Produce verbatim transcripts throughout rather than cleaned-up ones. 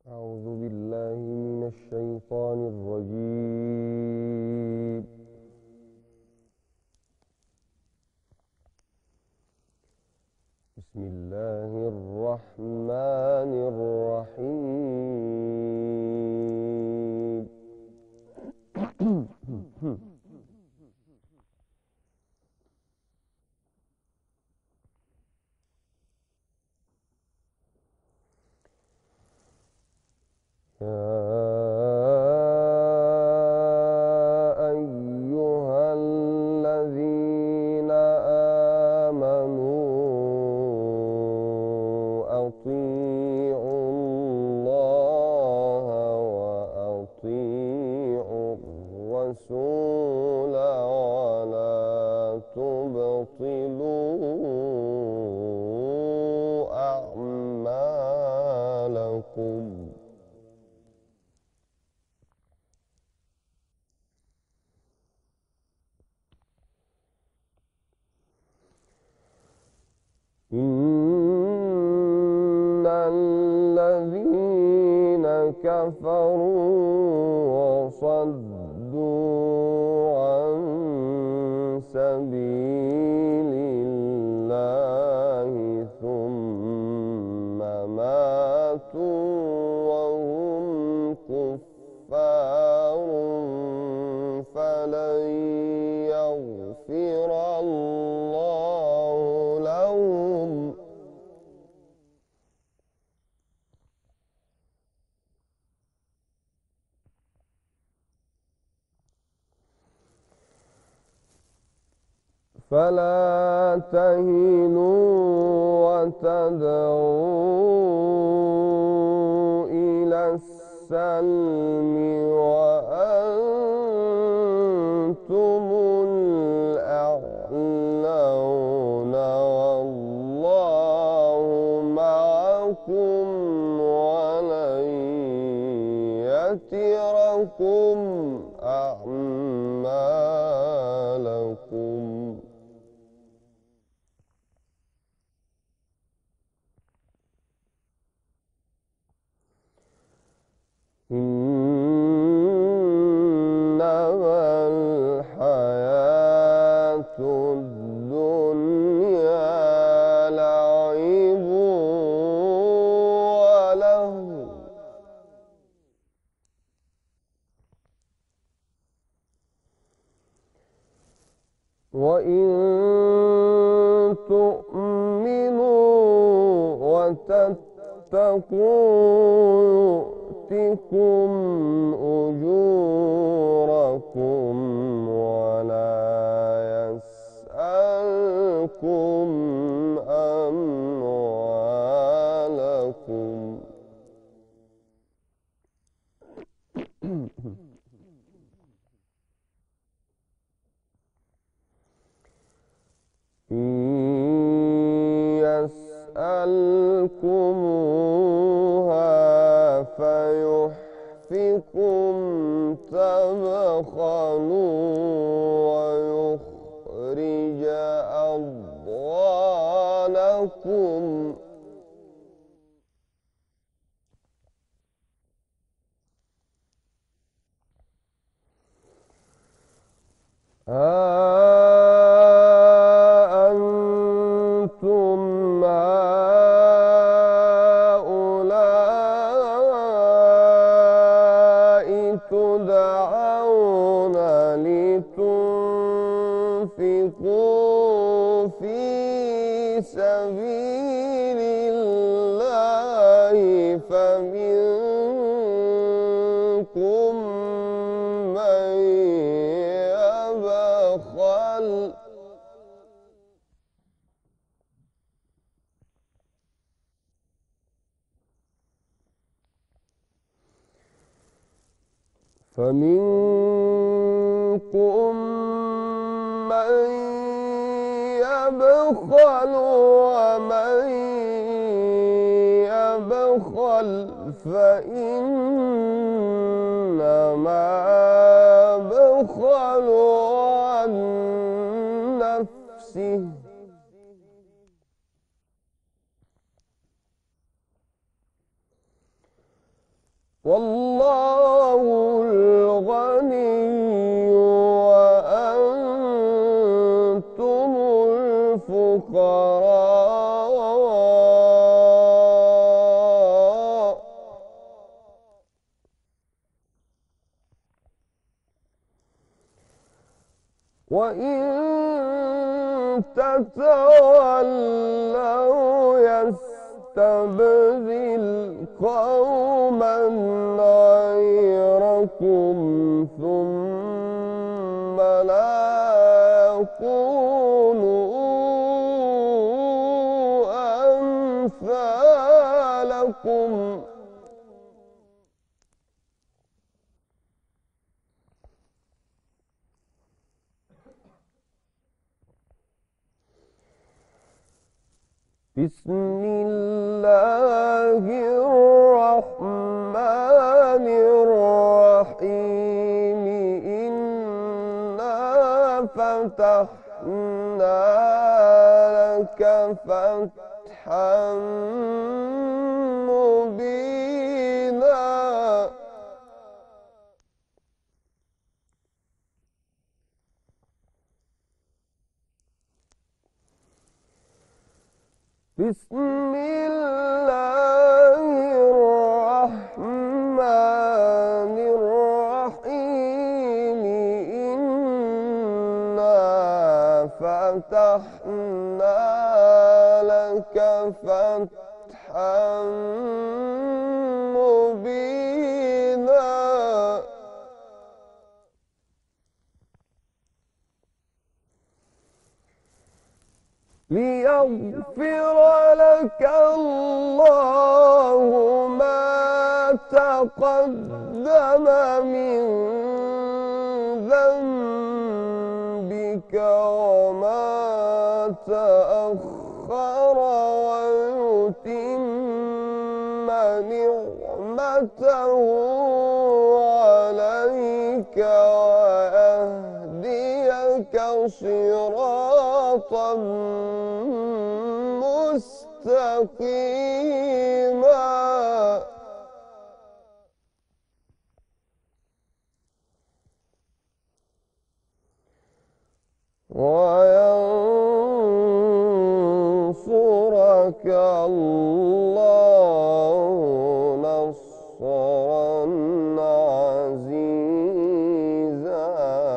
أعوذ بالله من الشيطان الرجيم. بسم الله الرحمن الرحيم. يا أيها الذين آمنوا أطيعوا الله وأطيعوا الرسول ولا تبطلوا أعمالكم. إن الذين كفروا وصدوا عن سبيل الله ثم ماتوا وهم كفار فلن يغفر الله لهم. فلا تهنوا وتدعوا إلى السلم وأنتم الأعلون والله معكم ولن يتركم أعمالكم. إنما الحياة الدنيا لعب ولهو وإن تؤمنوا وتتقوا يؤتكم أجوركم ولا يسألكم أموالكم. إن يسألكموها فيحفكم تبخلوا ويخرج أضغانكم. أأنتم هؤلاء تدعون لتنفقوا في سبيل الله فمنكم من يبخل فمنكم من يبخل ومن يبخل فإنما يبخل عن نفسه والله الغني وأنتم الفقراء وإن تتولوا يستبدل قوما غيركم ثم لا يكونوا أمثالكم بسم الله الرحمن الرحيم إنا فتحنا لك فتحا مبينا بسم الله الرحمن الرحيم إنا فتحنا لك فتحا مبينا ليغفر لك الله ما تقدم من ذنبك وما تأخر ويتم نعمته عليك ويهديك صراطا مستقيما وينصرك الله نصرا عزيزا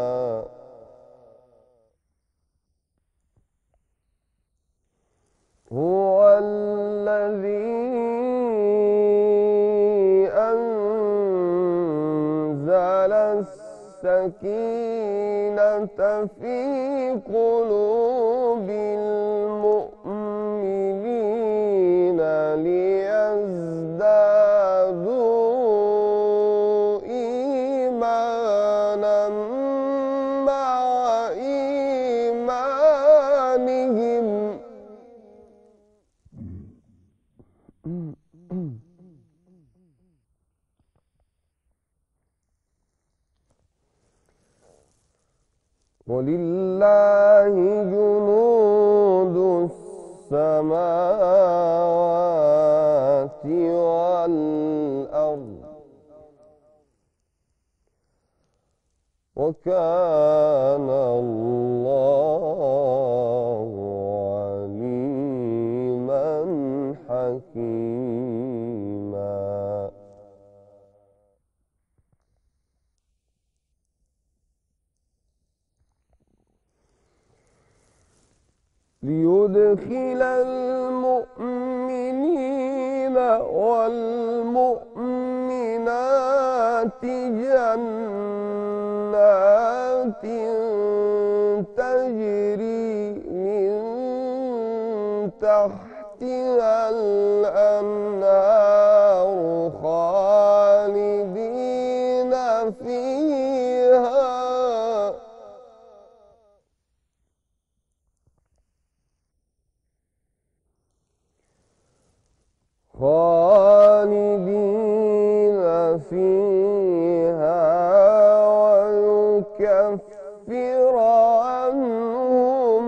هو الذي أنزل السكينة في قلوب المؤمنين ليزدادوا إيمانا مع إيمانهم ولله جنود السماوات والأرض وكان الله عليما حكيما ليدخل المؤمنين والمؤمنات جنات تجري من تحتها الأنهار خالدين فيها خالدين فيها ويكفر عنهم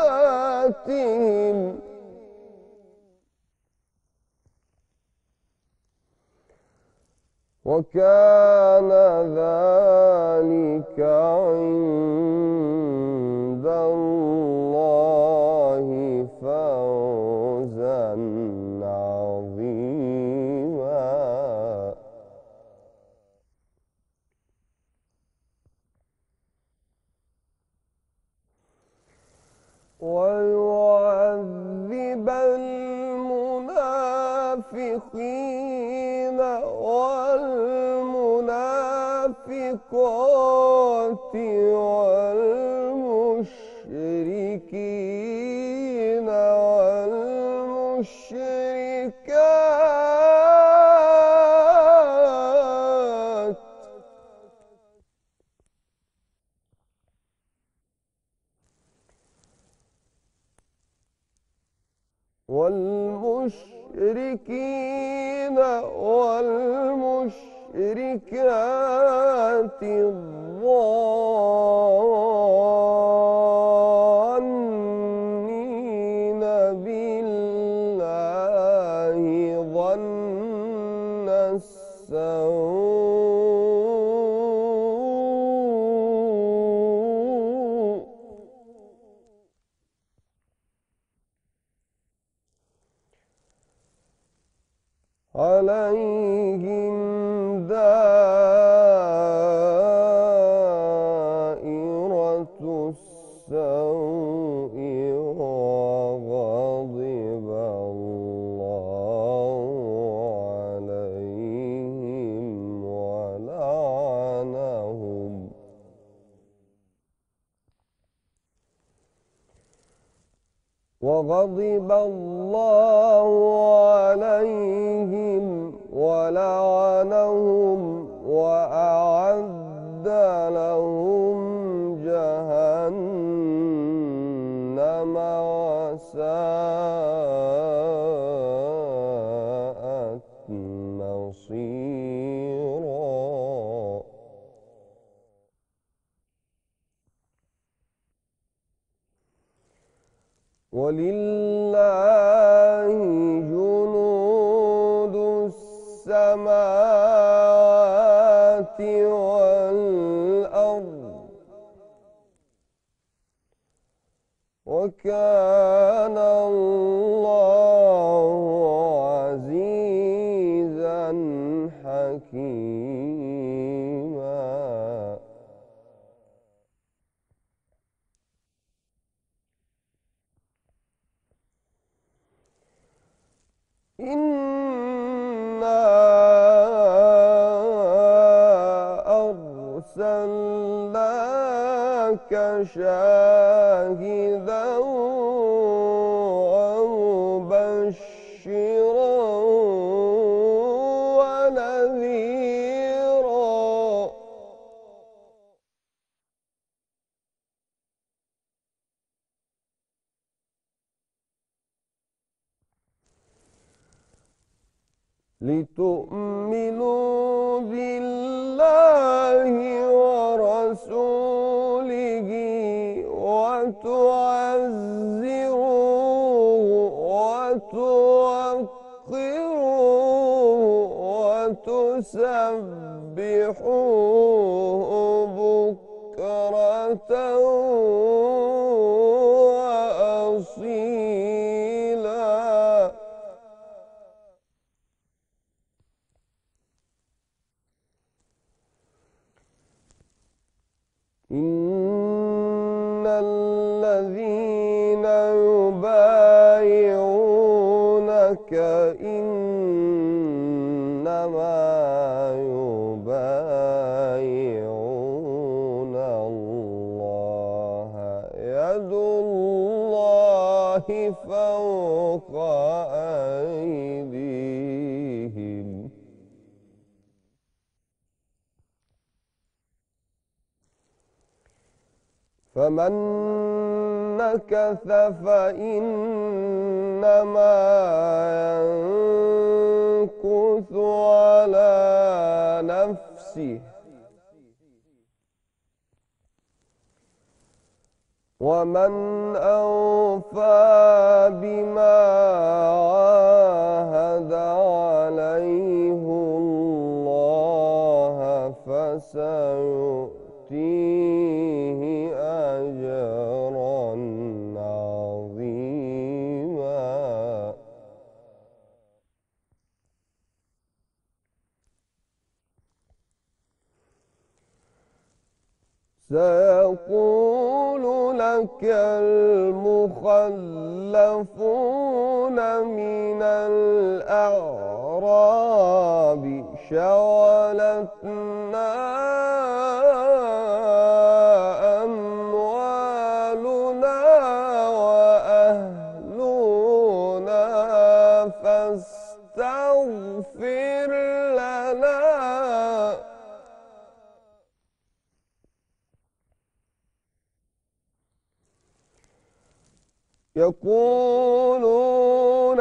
سيئاتهم وكان ذلك عند الله فوزا عظيما. ويعذب المنافقين والمنافقات والمشركين والمشركات والمشركين والمشركات الظانين بالله ظن السوء عليهم دائرة السوء وغضب الله عليهم ولعنهم وغضب الله عليهم ولعنهم وأعد لهم جهنم وساءت مصيرا. ولله جنود السماوات والأرض وكان الله عزيزا حكيما. إنا أرسلناك شاهدا ومبشرا ونذيرا. لتؤمنوا بالله ورسوله وتعزروه وتوقروه وتسبحوه بكرة وأصيلا. إن الذين يبايعونك إنما يبايعون الله يد الله فوق أيديهم. فمن نكث فإنما ينكث على نفسه ومن أوفى بما عاهد عليه الله فسيؤتيه أجرا عظيما. سيقول لك المخلفون من الأعراب شغلتنا أموالنا وأهلنا فاستغفر لنا. يقولون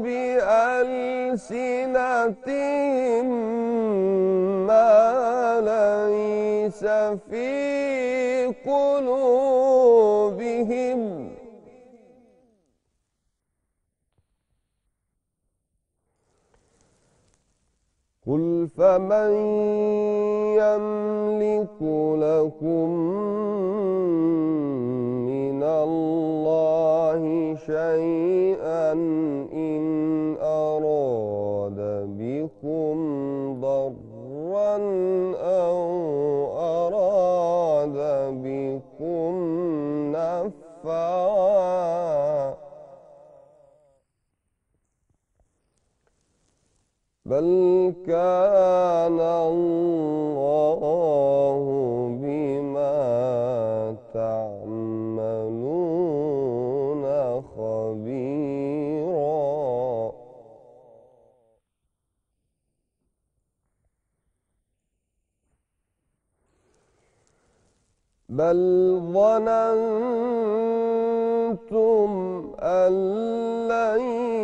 بألسنتهم ما ليس في قلوبهم. قل فمن يملك لكم من الله شيئا إن أراد بكم ضرا أو أراد بكم نفعا بل كان الله بما تعملون خبيرا. بل ظننتم أن لن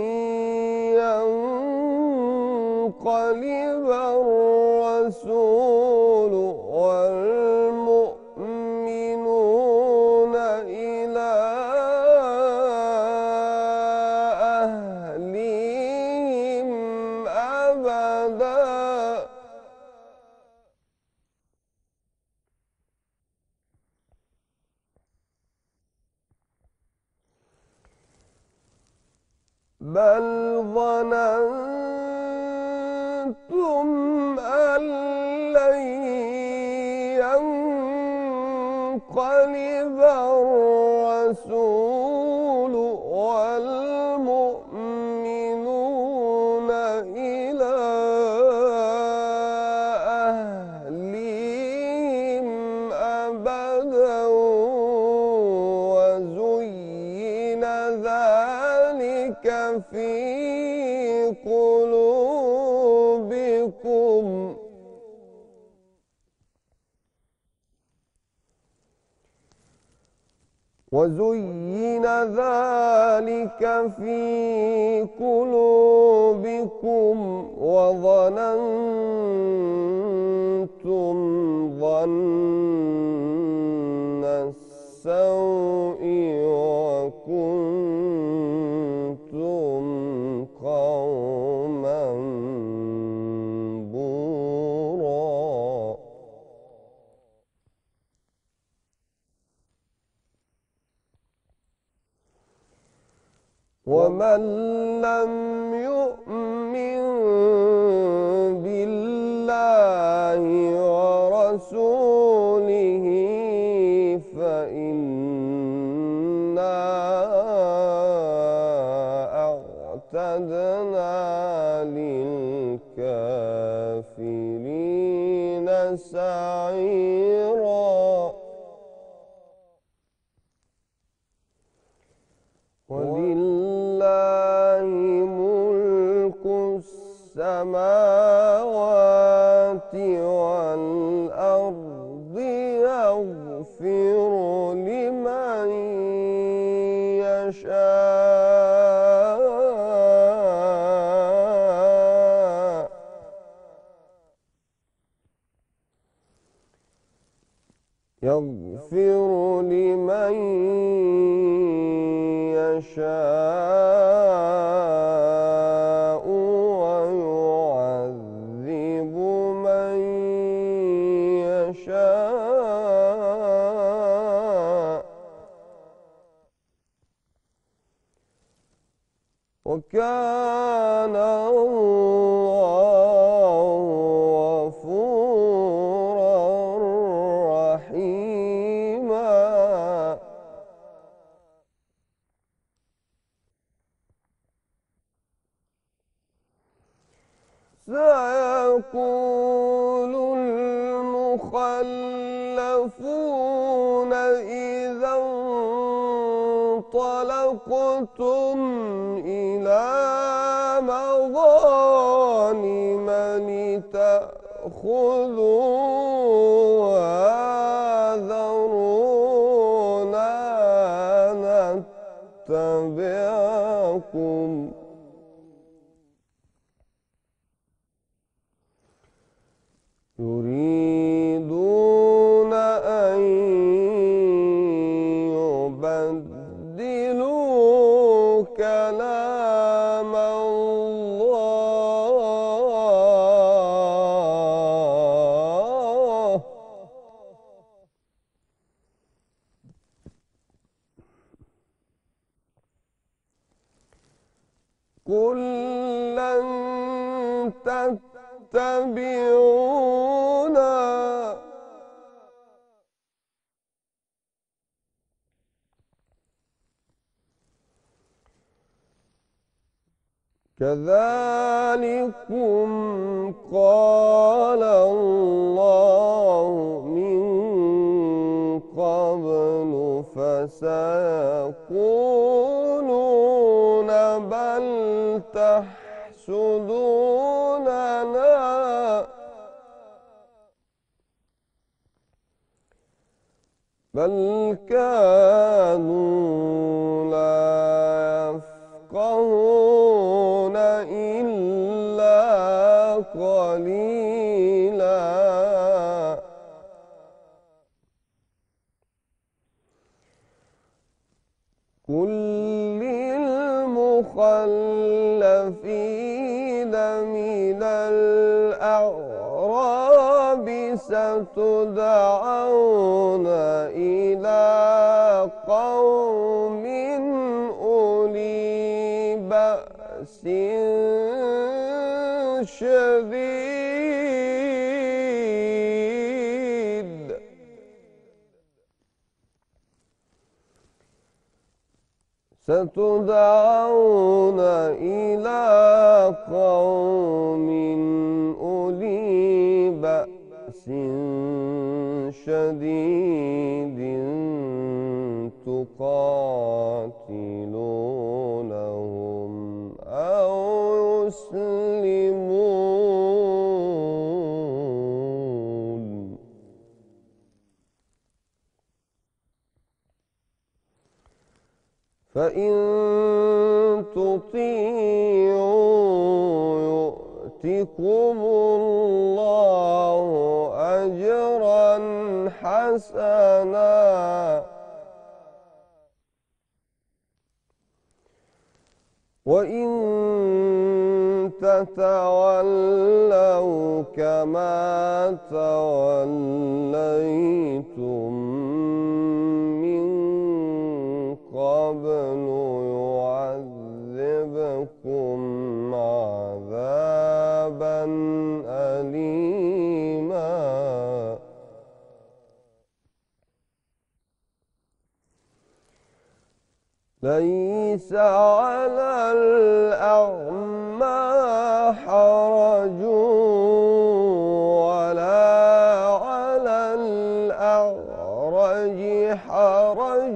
ينقلب الرسول والمؤمنون إلى أهلهم أبدا. بل ظننتم أن لن ينقلب الرسول والمؤمنون إلى أهلهم أبدا وزين ذلك في قلوبكم وزين ذلك في قلوبكم وظننتم ظن السوء وكنتم قوما بورا. ومن لم يؤمن بالله ورسوله فإنا أعتدنا للكافرين سعيرا. ولله ملك السماوات والأرض يغفر لمن يشاء يغفر لمن يشاء ويعذب من وكان الله غفورا رحيما. سيقول المخلفون إذا انطلقتم إلى مغانم لتأخذوها ذرونا نتبعكم يريدون أن يبدلوا كلام الله قل لن تتبعونا كذلكم قال الله من قبل فسيقولون بل تحسدوننا بل كانوا لا يفقهون إلا قليلا. قل للمخلفين من الأعراب ستدعون إلى قوم أولي بأس شديد ستدعون إلى قوم أولي بأس شديد تقاتلونهم أو يسلمون فإن تطيعوا يؤتكم الله أجرا حسنا وإن تتولوا كما توليتم من قبل يعذبكم عذابا أليما. ليس على الأعمى حرج ولا على الأعرج حرج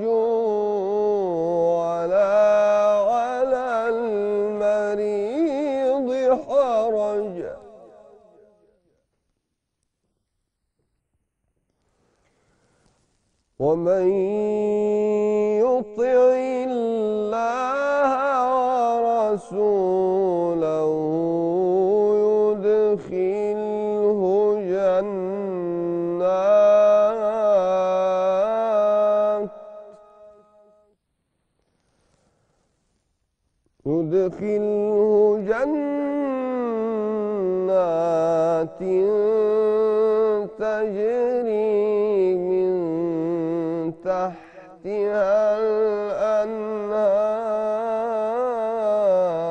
ولا على المريض حرج ومن يطع الله ورسوله يدخله جنات يدخله جنات تجري من تحتها الأنهار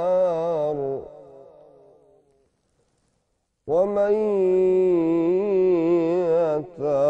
ومن